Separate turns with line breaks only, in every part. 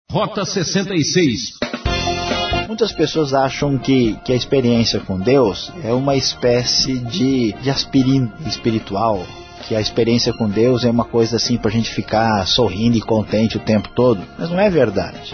Rota 66.
Muitas pessoas acham que a experiência com Deus é uma espécie de aspirina espiritual, que a experiência com Deus é uma coisa assim para a gente ficar sorrindo e contente o tempo todo, mas não é verdade.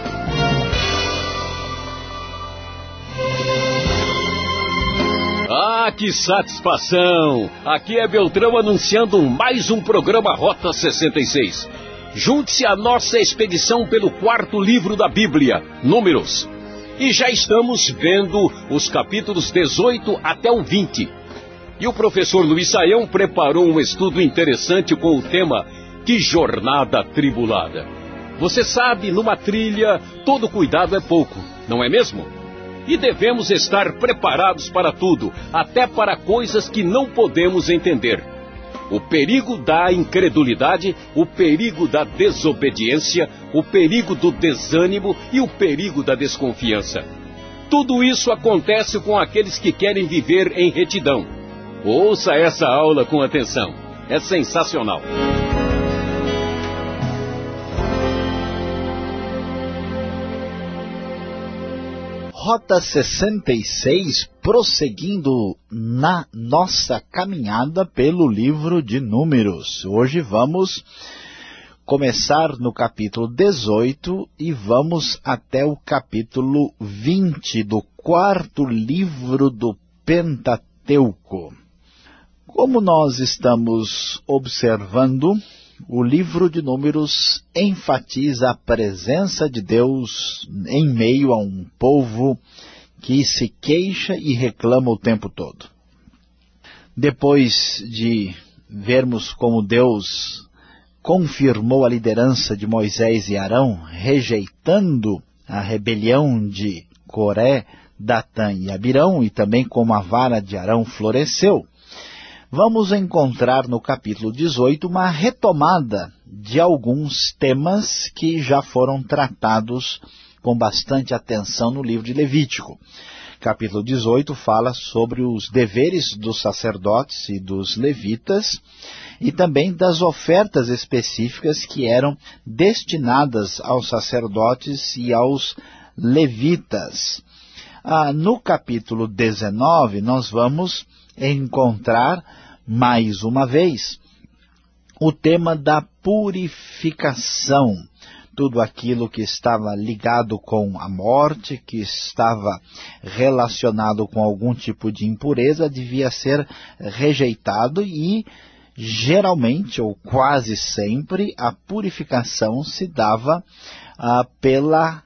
Ah, que satisfação! Aqui é Beltrão anunciando mais um programa Rota 66. Junte-se à nossa expedição pelo 4º livro da Bíblia, Números. E já estamos vendo os capítulos 18 até o 20. E o professor Luiz Saião preparou um estudo interessante com o tema Que Jornada Atribulada. Você sabe, numa trilha, todo cuidado é pouco, não é mesmo? E devemos estar preparados para tudo, até para coisas que não podemos entender. O perigo da incredulidade, o perigo da desobediência, o perigo do desânimo e o perigo da desconfiança. Tudo isso acontece com aqueles que querem viver em retidão. Ouça essa aula com atenção. É sensacional.
Rota 66, prosseguindo na nossa caminhada pelo livro de Números. Hoje vamos começar no capítulo 18 e vamos até o capítulo 20 do 4º livro do Pentateuco. Como nós estamos observando, o livro de Números enfatiza a presença de Deus em meio a um povo que se queixa e reclama o tempo todo. Depois de vermos como Deus confirmou a liderança de Moisés e Arão, rejeitando a rebelião de Coré, Datã e Abirão, e também como a vara de Arão floresceu, vamos encontrar no capítulo 18 uma retomada de alguns temas que já foram tratados com bastante atenção no livro de Levítico. Capítulo 18 fala sobre os deveres dos sacerdotes e dos levitas e também das ofertas específicas que eram destinadas aos sacerdotes e aos levitas. No capítulo 19 nós vamos encontrar mais uma vez o tema da purificação. Tudo aquilo que estava ligado com a morte, que estava relacionado com algum tipo de impureza, devia ser rejeitado e, geralmente, ou quase sempre, a purificação se dava pela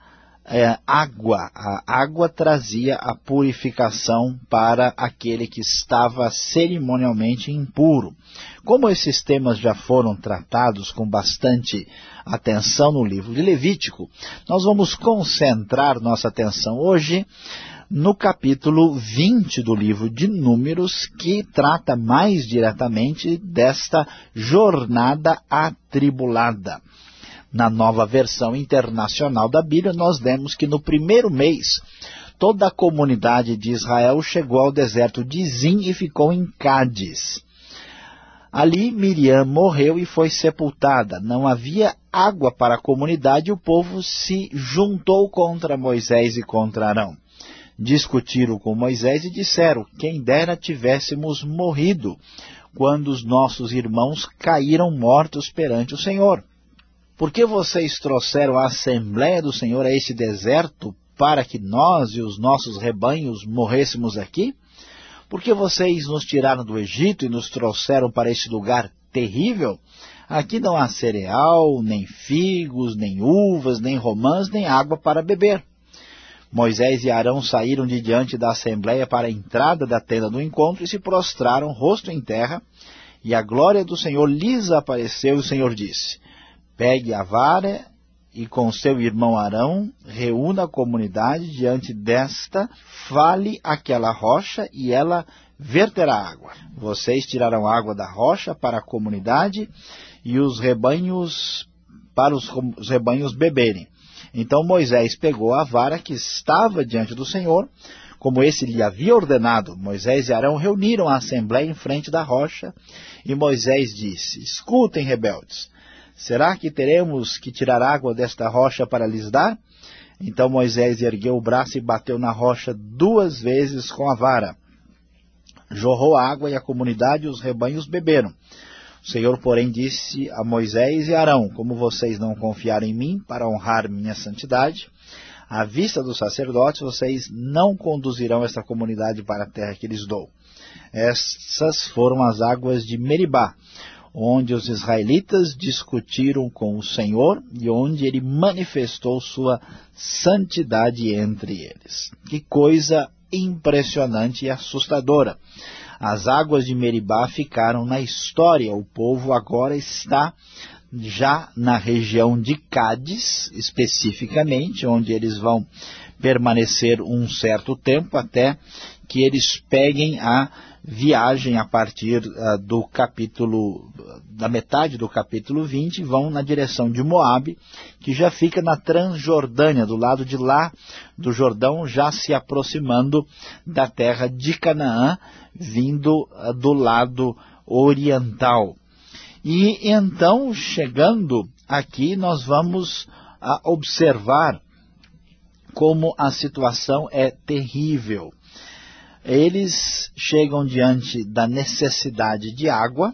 água. A água trazia a purificação para aquele que estava cerimonialmente impuro. Como esses temas já foram tratados com bastante atenção no livro de Levítico, nós vamos concentrar nossa atenção hoje no capítulo 20 do livro de Números, que trata mais diretamente desta jornada atribulada. Na nova versão internacional da Bíblia, nós vemos que no primeiro mês, toda a comunidade de Israel chegou ao deserto de Zim e ficou em Cádiz. Ali Miriam morreu e foi sepultada. Não havia água para a comunidade e o povo se juntou contra Moisés e contra Arão. Discutiram com Moisés e disseram: quem dera tivéssemos morrido quando os nossos irmãos caíram mortos perante o Senhor. Por que vocês trouxeram a Assembleia do Senhor a este deserto para que nós e os nossos rebanhos morrêssemos aqui? Por que vocês nos tiraram do Egito e nos trouxeram para este lugar terrível? Aqui não há cereal, nem figos, nem uvas, nem romãs, nem água para beber. Moisés e Arão saíram de diante da Assembleia para a entrada da tenda do encontro e se prostraram rosto em terra, e a glória do Senhor lhes apareceu, e o Senhor disse: pegue a vara e com seu irmão Arão, reúna a comunidade diante desta, fale aquela rocha e ela verterá água. Vocês tirarão água da rocha para a comunidade e os rebanhos, para os rebanhos beberem. Então Moisés pegou a vara que estava diante do Senhor, como esse lhe havia ordenado. Moisés e Arão reuniram a assembleia em frente da rocha e Moisés disse: escutem, rebeldes. será que teremos que tirar água desta rocha para lhes dar? Então Moisés ergueu o braço e bateu na rocha 2 vezes com a vara. Jorrou água e a comunidade e os rebanhos beberam. O Senhor, porém, disse a Moisés e Arão, como vocês não confiaram em mim para honrar minha santidade, à vista dos sacerdotes, vocês não conduzirão esta comunidade para a terra que lhes dou. Essas foram as águas de Meribá, onde os israelitas discutiram com o Senhor e onde ele manifestou sua santidade entre eles. Que coisa impressionante e assustadora. As águas de Meribá ficaram na história. O povo agora está já na região de Cádiz, especificamente, onde eles vão permanecer um certo tempo até que eles peguem a viagem a partir da metade do capítulo 20, vão na direção de Moabe, que já fica na Transjordânia, do lado de lá do Jordão, já se aproximando da terra de Canaã, vindo do lado oriental. E então, chegando aqui, nós vamos observar como a situação é terrível. Eles chegam diante da necessidade de água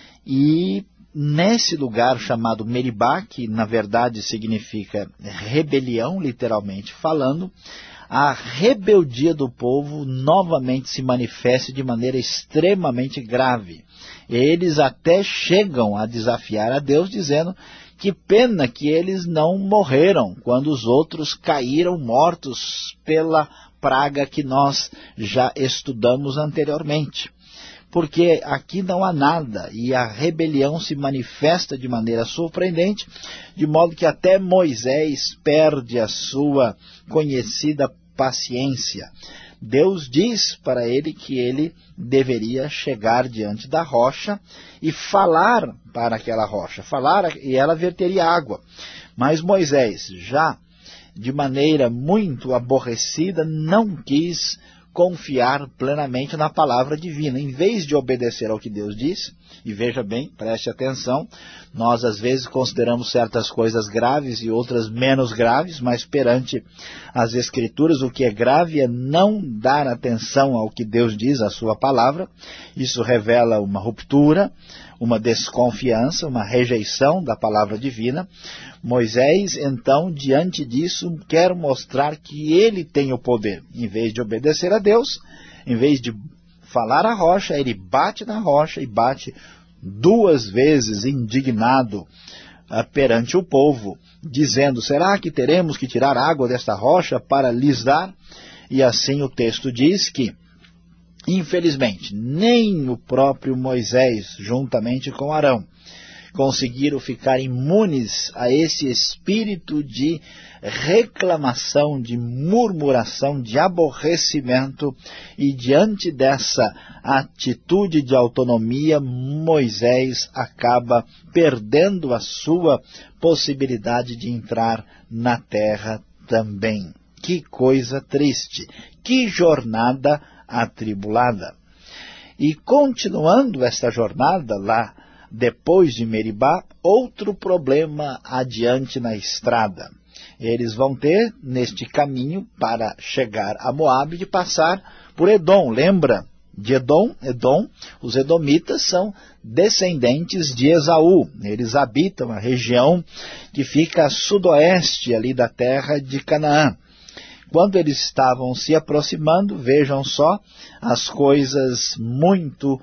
e nesse lugar chamado Meribá, que na verdade significa rebelião, literalmente falando, a rebeldia do povo novamente se manifesta de maneira extremamente grave. Eles até chegam a desafiar a Deus, dizendo que pena que eles não morreram quando os outros caíram mortos pela praga que nós já estudamos anteriormente. Porque aqui não há nada e a rebelião se manifesta de maneira surpreendente, de modo que até Moisés perde a sua conhecida paciência. Deus diz para ele que ele deveria chegar diante da rocha e falar para aquela rocha, falar e ela verteria água. Mas Moisés, já de maneira muito aborrecida, não quis confiar plenamente na palavra divina. Em vez de obedecer ao que Deus disse, e veja bem, preste atenção, nós às vezes consideramos certas coisas graves e outras menos graves, mas perante as Escrituras o que é grave é não dar atenção ao que Deus diz, a sua palavra. Isso revela uma ruptura, uma desconfiança, uma rejeição da palavra divina. Moisés, então, diante disso, quer mostrar que ele tem o poder. Em vez de obedecer a Deus, em vez de falar à rocha, ele bate na rocha e bate 2 vezes indignado perante o povo, dizendo, será que teremos que tirar água desta rocha para lhes dar? E assim o texto diz que, infelizmente, nem o próprio Moisés, juntamente com Arão, conseguiram ficar imunes a esse espírito de reclamação, de murmuração, de aborrecimento, e diante dessa atitude de autonomia, Moisés acaba perdendo a sua possibilidade de entrar na terra também. Que coisa triste, que jornada atribulada. E continuando esta jornada lá, depois de Meribá, outro problema adiante na estrada. Eles vão ter, neste caminho, para chegar a Moabe, de passar por Edom. Lembra de Edom? Os edomitas são descendentes de Esaú. Eles habitam a região que fica a sudoeste ali da terra de Canaã. Quando eles estavam se aproximando, vejam só, as coisas muito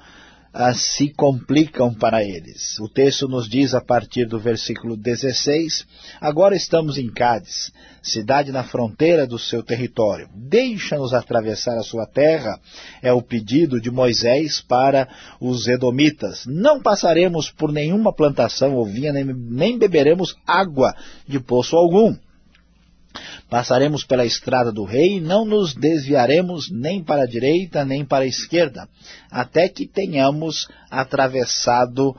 se complicam para eles. O texto nos diz a partir do versículo 16, agora estamos em Cádiz, cidade na fronteira do seu território. Deixa-nos atravessar a sua terra, é o pedido de Moisés para os edomitas. Não passaremos por nenhuma plantação ou vinha, nem beberemos água de poço algum. Passaremos pela estrada do rei e não nos desviaremos nem para a direita nem para a esquerda, até que tenhamos atravessado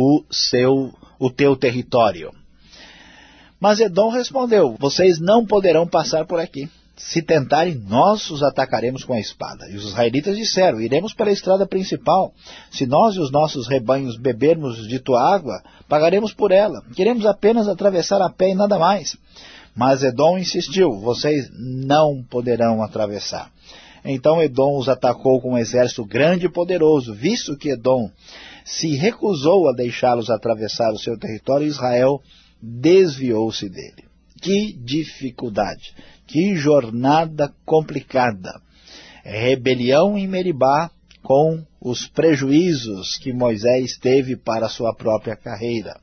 o teu território. Mas Edom respondeu, vocês não poderão passar por aqui. se tentarem, nós os atacaremos com a espada. E os israelitas disseram, iremos pela estrada principal. Se nós e os nossos rebanhos bebermos de tua água, pagaremos por ela. Queremos apenas atravessar a pé e nada mais. Mas Edom insistiu, vocês não poderão atravessar. Então Edom os atacou com um exército grande e poderoso. Visto que Edom se recusou a deixá-los atravessar o seu território, Israel desviou-se dele. Que dificuldade, que jornada complicada. Rebelião em Meribá com os prejuízos que Moisés teve para a sua própria carreira.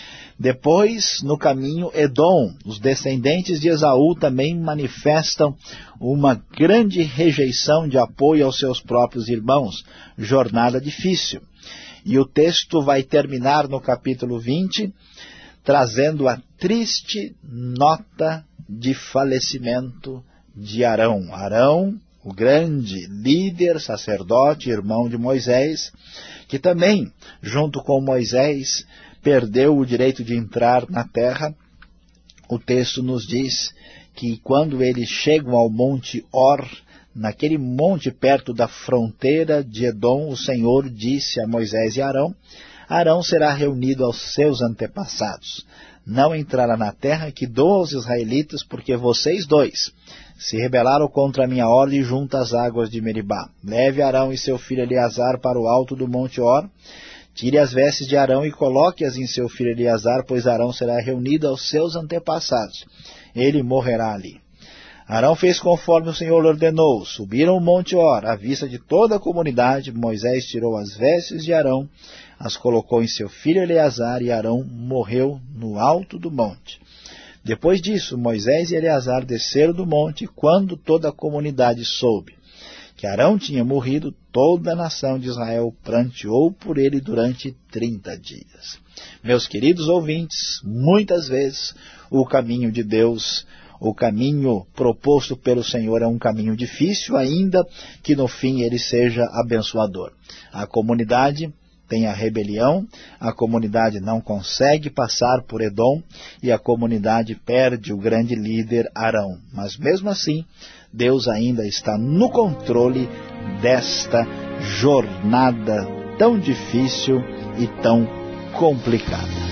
Depois, no caminho, Edom, os descendentes de Esaú também manifestam uma grande rejeição de apoio aos seus próprios irmãos. Jornada difícil. E o texto vai terminar no capítulo 20, trazendo a triste nota de falecimento de Arão. Arão, o grande líder, sacerdote, irmão de Moisés, que também, junto com Moisés, perdeu o direito de entrar na terra. O texto nos diz que quando eles chegam ao Monte Or, naquele monte perto da fronteira de Edom, o Senhor disse a Moisés e Arão, Arão será reunido aos seus antepassados. Não entrará na terra que dou aos israelitas, porque vocês dois se rebelaram contra a minha ordem junto às águas de Meribá. Leve Arão e seu filho Eleazar para o alto do Monte Or, tire as vestes de Arão e coloque-as em seu filho Eleazar, pois Arão será reunido aos seus antepassados. Ele morrerá ali. Arão fez conforme o Senhor ordenou. Subiram o Monte Or, à vista de toda a comunidade. Moisés tirou as vestes de Arão, as colocou em seu filho Eleazar, e Arão morreu no alto do monte. Depois disso, Moisés e Eleazar desceram do monte, e quando toda a comunidade soube que Arão tinha morrido, toda a nação de Israel pranteou por ele durante 30 dias. Meus queridos ouvintes, muitas vezes o caminho de Deus, o caminho proposto pelo Senhor é um caminho difícil, ainda que no fim ele seja abençoador. A comunidade tem a rebelião, a comunidade não consegue passar por Edom e a comunidade perde o grande líder Arão. Mas mesmo assim, Deus ainda está no controle desta jornada tão difícil e tão complicada.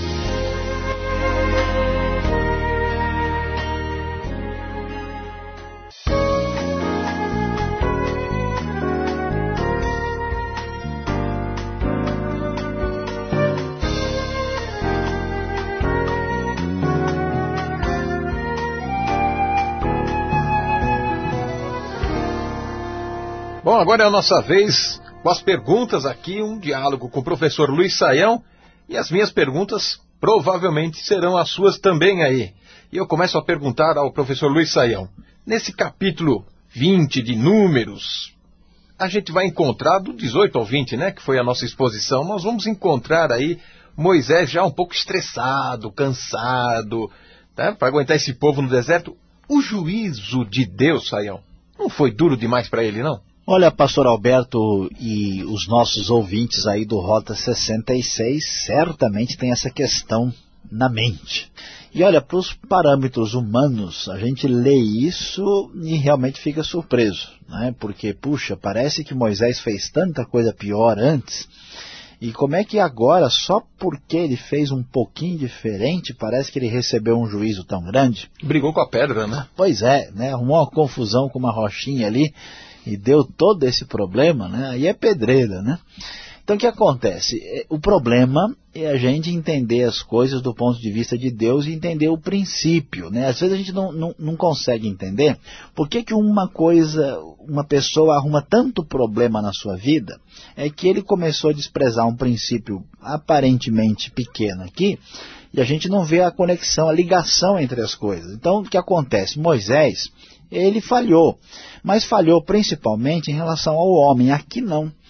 Bom, agora é a nossa vez com as perguntas aqui, um diálogo com o professor Luiz Saião, e as minhas perguntas provavelmente serão as suas também aí. E eu começo a perguntar ao professor Luiz Saião, nesse capítulo 20 de Números, a gente vai encontrar, do 18 ao 20, né, que foi a nossa exposição, nós vamos encontrar aí Moisés já um pouco estressado, cansado, tá, para aguentar esse povo no deserto. O juízo de Deus, Saião, não foi duro demais para ele, não?
Olha, pastor Alberto e os nossos ouvintes aí do Rota 66 certamente tem essa questão na mente. E olha, para os parâmetros humanos, a gente lê isso e realmente fica surpreso, né? Porque, puxa, parece que Moisés fez tanta coisa pior antes, e como é que agora, só porque ele fez um pouquinho diferente, parece que ele recebeu um juízo tão grande?
Brigou com a pedra, né?
Pois é, né? Arrumou uma confusão com uma rochinha ali, e deu todo esse problema, né? Aí é pedreira, né? Então o que acontece? O problema é a gente entender as coisas do ponto de vista de Deus e entender o princípio, né? Às vezes a gente não consegue entender por que uma pessoa arruma tanto problema na sua vida, é que ele começou a desprezar um princípio aparentemente pequeno aqui, e a gente não vê a conexão, a ligação entre as coisas. Então o que acontece? Moisés, ele falhou, mas falhou principalmente em relação ao homem. Aqui não.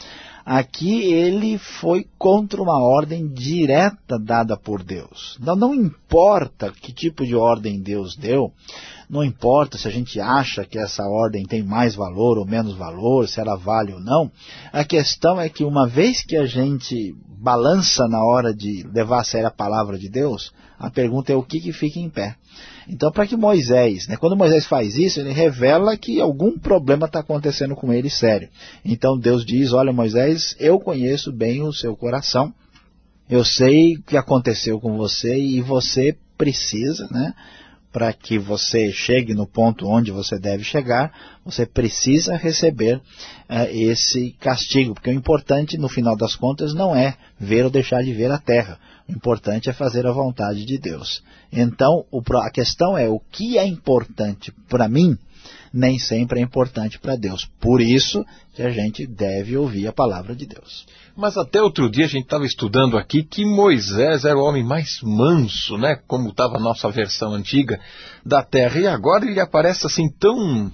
Aqui ele foi contra uma ordem direta dada por Deus. Então não importa que tipo de ordem Deus deu, não importa se a gente acha que essa ordem tem mais valor ou menos valor, se ela vale ou não. A questão é que uma vez que a gente balança na hora de levar a sério a palavra de Deus, a pergunta é o que fica em pé. Então, para que Moisés, quando Moisés faz isso, ele revela que algum problema está acontecendo com ele sério. Então Deus diz, olha Moisés, eu conheço bem o seu coração, eu sei o que aconteceu com você e você precisa, para que você chegue no ponto onde você deve chegar, você precisa receber esse castigo, porque o importante no final das contas não é ver ou deixar de ver a terra, o importante é fazer a vontade de Deus. Então a questão é o que é importante para mim, nem sempre é importante para Deus, por isso que a gente deve ouvir a palavra de Deus.
Mas até outro dia a gente estava estudando aqui que Moisés era o homem mais manso, como estava a nossa versão antiga da terra, e agora ele aparece assim tão,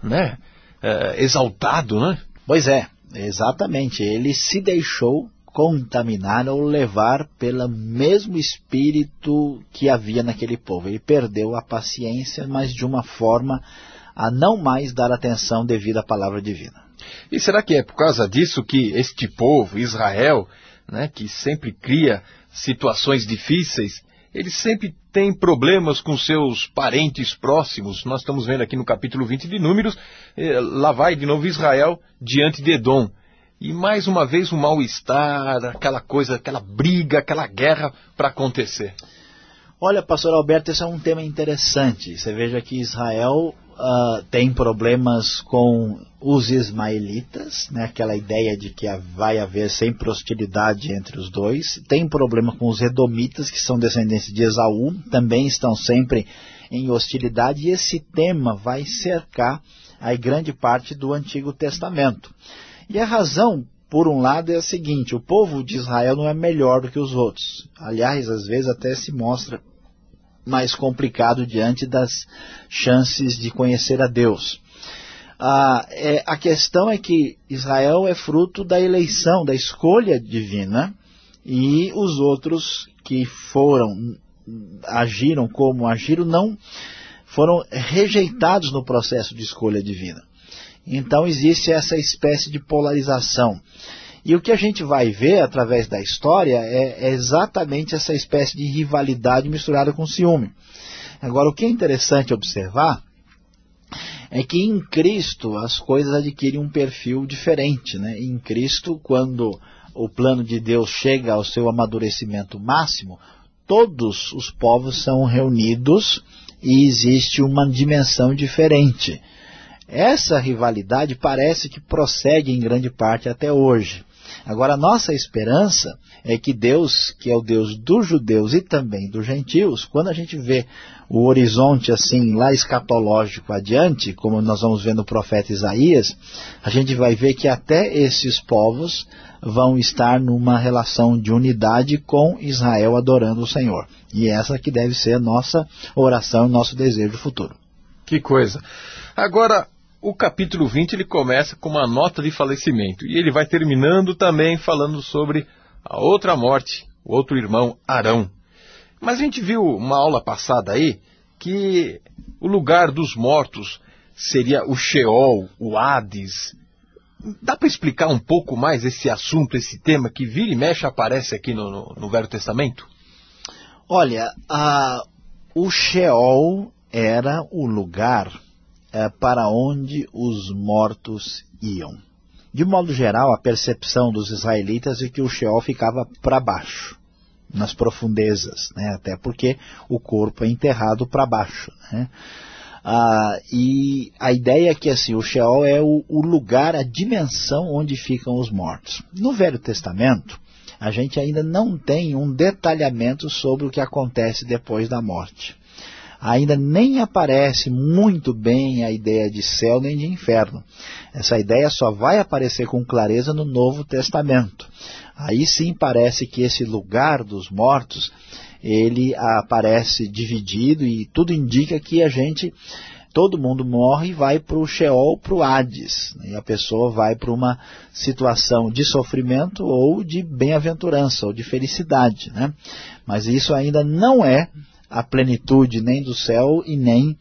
exaltado,
Pois é, exatamente, ele se deixou contaminar ou levar pelo mesmo espírito que havia naquele povo. Ele perdeu a paciência, mas de uma forma a não mais dar atenção devida à palavra divina.
E será que é por causa disso que este povo, Israel, que sempre cria situações difíceis, ele sempre tem problemas com seus parentes próximos? Nós estamos vendo aqui no capítulo 20 de Números, lá vai de novo Israel diante de Edom. E mais uma vez um mal-estar, aquela coisa, aquela briga, aquela guerra para acontecer.
Olha, pastor Alberto, esse é um tema interessante. Você veja que Israel tem problemas com os ismaelitas, aquela ideia de que vai haver sempre hostilidade entre os dois. Tem problema com os edomitas, que são descendentes de Esaú, também estão sempre em hostilidade. E esse tema vai cercar a grande parte do Antigo Testamento. E a razão, por um lado, é a seguinte: o povo de Israel não é melhor do que os outros. Aliás, às vezes até se mostra mais complicado diante das chances de conhecer a Deus. A questão é que Israel é fruto da eleição, da escolha divina, e os outros que agiram como agiram, não foram rejeitados no processo de escolha divina. Então existe essa espécie de polarização. E o que a gente vai ver através da história é exatamente essa espécie de rivalidade misturada com ciúme. Agora, o que é interessante observar é que em Cristo as coisas adquirem um perfil diferente. Em Cristo, quando o plano de Deus chega ao seu amadurecimento máximo, todos os povos são reunidos e existe uma dimensão diferente. Essa rivalidade parece que prossegue em grande parte até hoje. Agora, a nossa esperança é que Deus, que é o Deus dos judeus e também dos gentios, quando a gente vê o horizonte assim, lá escatológico adiante, como nós vamos ver no profeta Isaías, a gente vai ver que até esses povos vão estar numa relação de unidade com Israel adorando o Senhor. E essa que deve ser a nossa oração, nosso desejo futuro.
Que coisa! Agora, o capítulo 20 ele começa com uma nota de falecimento e ele vai terminando também falando sobre a outra morte, o outro irmão Arão. Mas a gente viu uma aula passada aí que o lugar dos mortos seria o Sheol, o Hades. Dá para explicar um pouco mais esse assunto, esse tema que vira e mexe aparece aqui no Velho Testamento?
Olha, o Sheol era o lugar para onde os mortos iam. De modo geral, a percepção dos israelitas é que o Sheol ficava para baixo, nas profundezas, até porque o corpo é enterrado para baixo. E a ideia é que assim, o Sheol é o lugar, a dimensão onde ficam os mortos. No Velho Testamento, a gente ainda não tem um detalhamento sobre o que acontece depois da morte. Ainda nem aparece muito bem a ideia de céu nem de inferno. Essa ideia só vai aparecer com clareza no Novo Testamento. Aí sim parece que esse lugar dos mortos, ele aparece dividido e tudo indica que a gente todo mundo morre e vai para o Sheol, para o Hades. E a pessoa vai para uma situação de sofrimento ou de bem-aventurança, ou de felicidade, né? Mas isso ainda não é a plenitude nem do céu e nem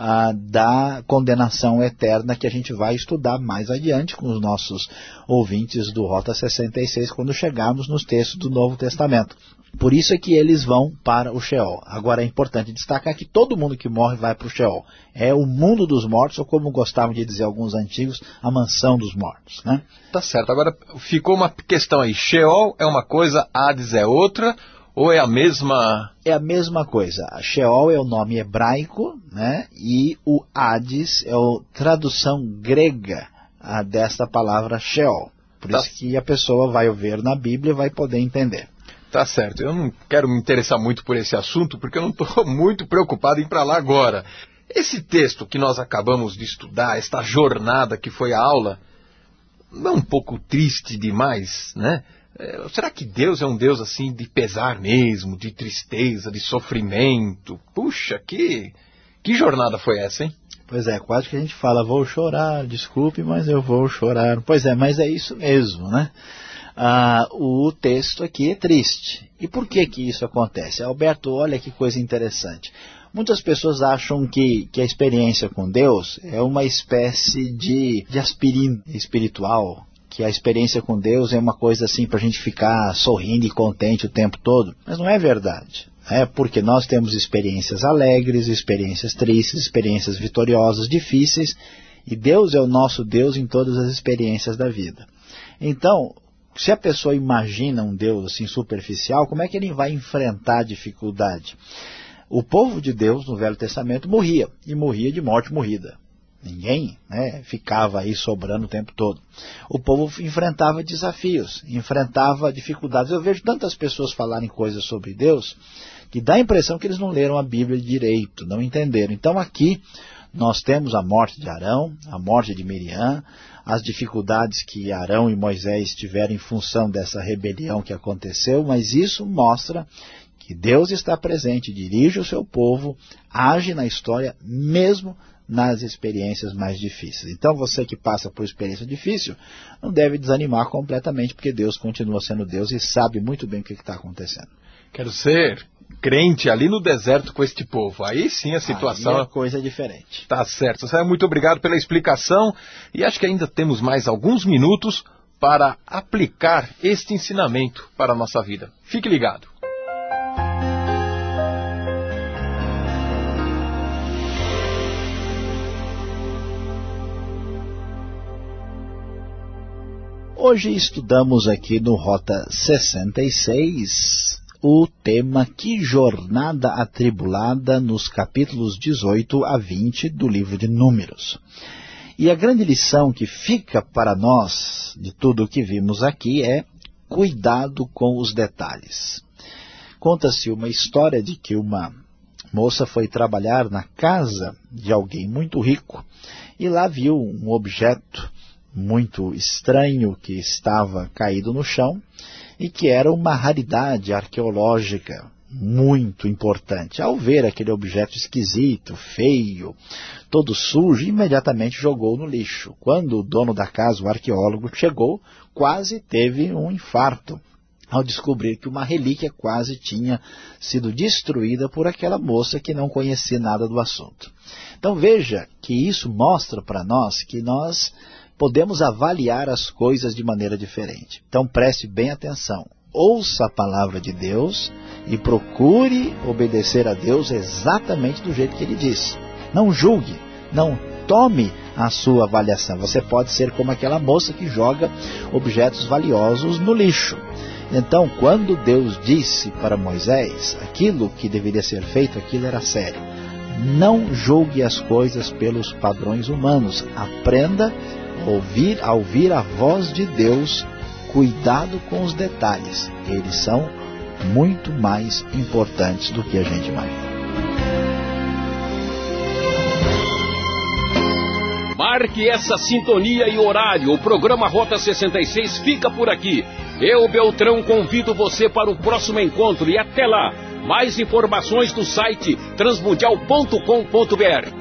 da condenação eterna, que a gente vai estudar mais adiante com os nossos ouvintes do Rota 66, quando chegarmos nos textos do Novo Testamento. Por isso é que eles vão para o Sheol. Agora é importante destacar que todo mundo que morre vai para o Sheol. É o mundo dos mortos, ou como gostavam de dizer alguns antigos, a mansão dos mortos, né?
Tá certo. Agora ficou uma questão aí. Sheol é uma coisa, Hades é outra, ou é a mesma...
É a mesma coisa. A Sheol é o nome hebraico, né? E o Hades é a tradução grega desta palavra Sheol. Por isso que a pessoa vai ver na Bíblia e vai poder entender.
Tá certo. Eu não quero me interessar muito por esse assunto, porque eu não estou muito preocupado em ir para lá agora. Esse texto que nós acabamos de estudar, esta jornada que foi a aula, não é um pouco triste demais, né? Será que Deus é um Deus assim de pesar mesmo, de tristeza, de sofrimento? Puxa, que jornada foi essa, hein?
Pois é, quase que a gente fala, vou chorar, desculpe, mas eu vou chorar. Pois é, mas é isso mesmo, né? O texto aqui é triste. E por que isso acontece? Alberto, olha que coisa interessante. Muitas pessoas acham que a experiência com Deus é uma espécie de aspirina espiritual, que a experiência com Deus é uma coisa assim para a gente ficar sorrindo e contente o tempo todo. Mas não é verdade. Porque nós temos experiências alegres, experiências tristes, experiências vitoriosas, difíceis, e Deus é o nosso Deus em todas as experiências da vida. Então, se a pessoa imagina um Deus assim superficial, como é que ele vai enfrentar a dificuldade? O povo de Deus no Velho Testamento morria, e morria de morte morrida. Ninguém ficava aí sobrando o tempo todo. O povo enfrentava desafios, enfrentava dificuldades. Eu vejo tantas pessoas falarem coisas sobre Deus que dá a impressão que eles não leram a Bíblia direito, não entenderam. Então aqui nós temos a morte de Arão, a morte de Miriam, as dificuldades que Arão e Moisés tiveram em função dessa rebelião que aconteceu, mas isso mostra que Deus está presente, dirige o seu povo, age na história mesmo nas experiências mais difíceis. Então você que passa por experiência difícil, não deve desanimar completamente, porque Deus continua sendo Deus e sabe muito bem o que está acontecendo.
Quero ser crente ali no deserto com este povo. Aí sim a situação...
Aí é coisa diferente.
Tá certo. Muito obrigado pela explicação. E acho que ainda temos mais alguns minutos para aplicar este ensinamento para a nossa vida. Fique ligado.
Hoje estudamos aqui no Rota 66 o tema Que Jornada Atribulada, nos capítulos 18 a 20 do livro de Números. E a grande lição que fica para nós de tudo o que vimos aqui é cuidado com os detalhes. Conta-se uma história de que uma moça foi trabalhar na casa de alguém muito rico e lá viu um objeto muito estranho que estava caído no chão e que era uma raridade arqueológica muito importante. Ao ver aquele objeto esquisito, feio, todo sujo, imediatamente jogou no lixo. Quando o dono da casa, o arqueólogo, chegou, quase teve um infarto ao descobrir que uma relíquia quase tinha sido destruída por aquela moça que não conhecia nada do assunto. Então veja que isso mostra para nós que nós podemos avaliar as coisas de maneira diferente. Então preste bem atenção. Ouça a palavra de Deus e procure obedecer a Deus exatamente do jeito que Ele diz. Não julgue, não tome a sua avaliação. Você pode ser como aquela moça que joga objetos valiosos no lixo. Então, quando Deus disse para Moisés aquilo que deveria ser feito, aquilo era sério. Não julgue as coisas pelos padrões humanos. Aprenda a ouvir a voz de Deus. Cuidado com os detalhes. Eles são muito mais importantes do que a gente imagina.
Marque essa sintonia e horário. O programa Rota 66 fica por aqui. Eu, Beltrão, convido você para o próximo encontro e até lá. Mais informações no site transmundial.com.br.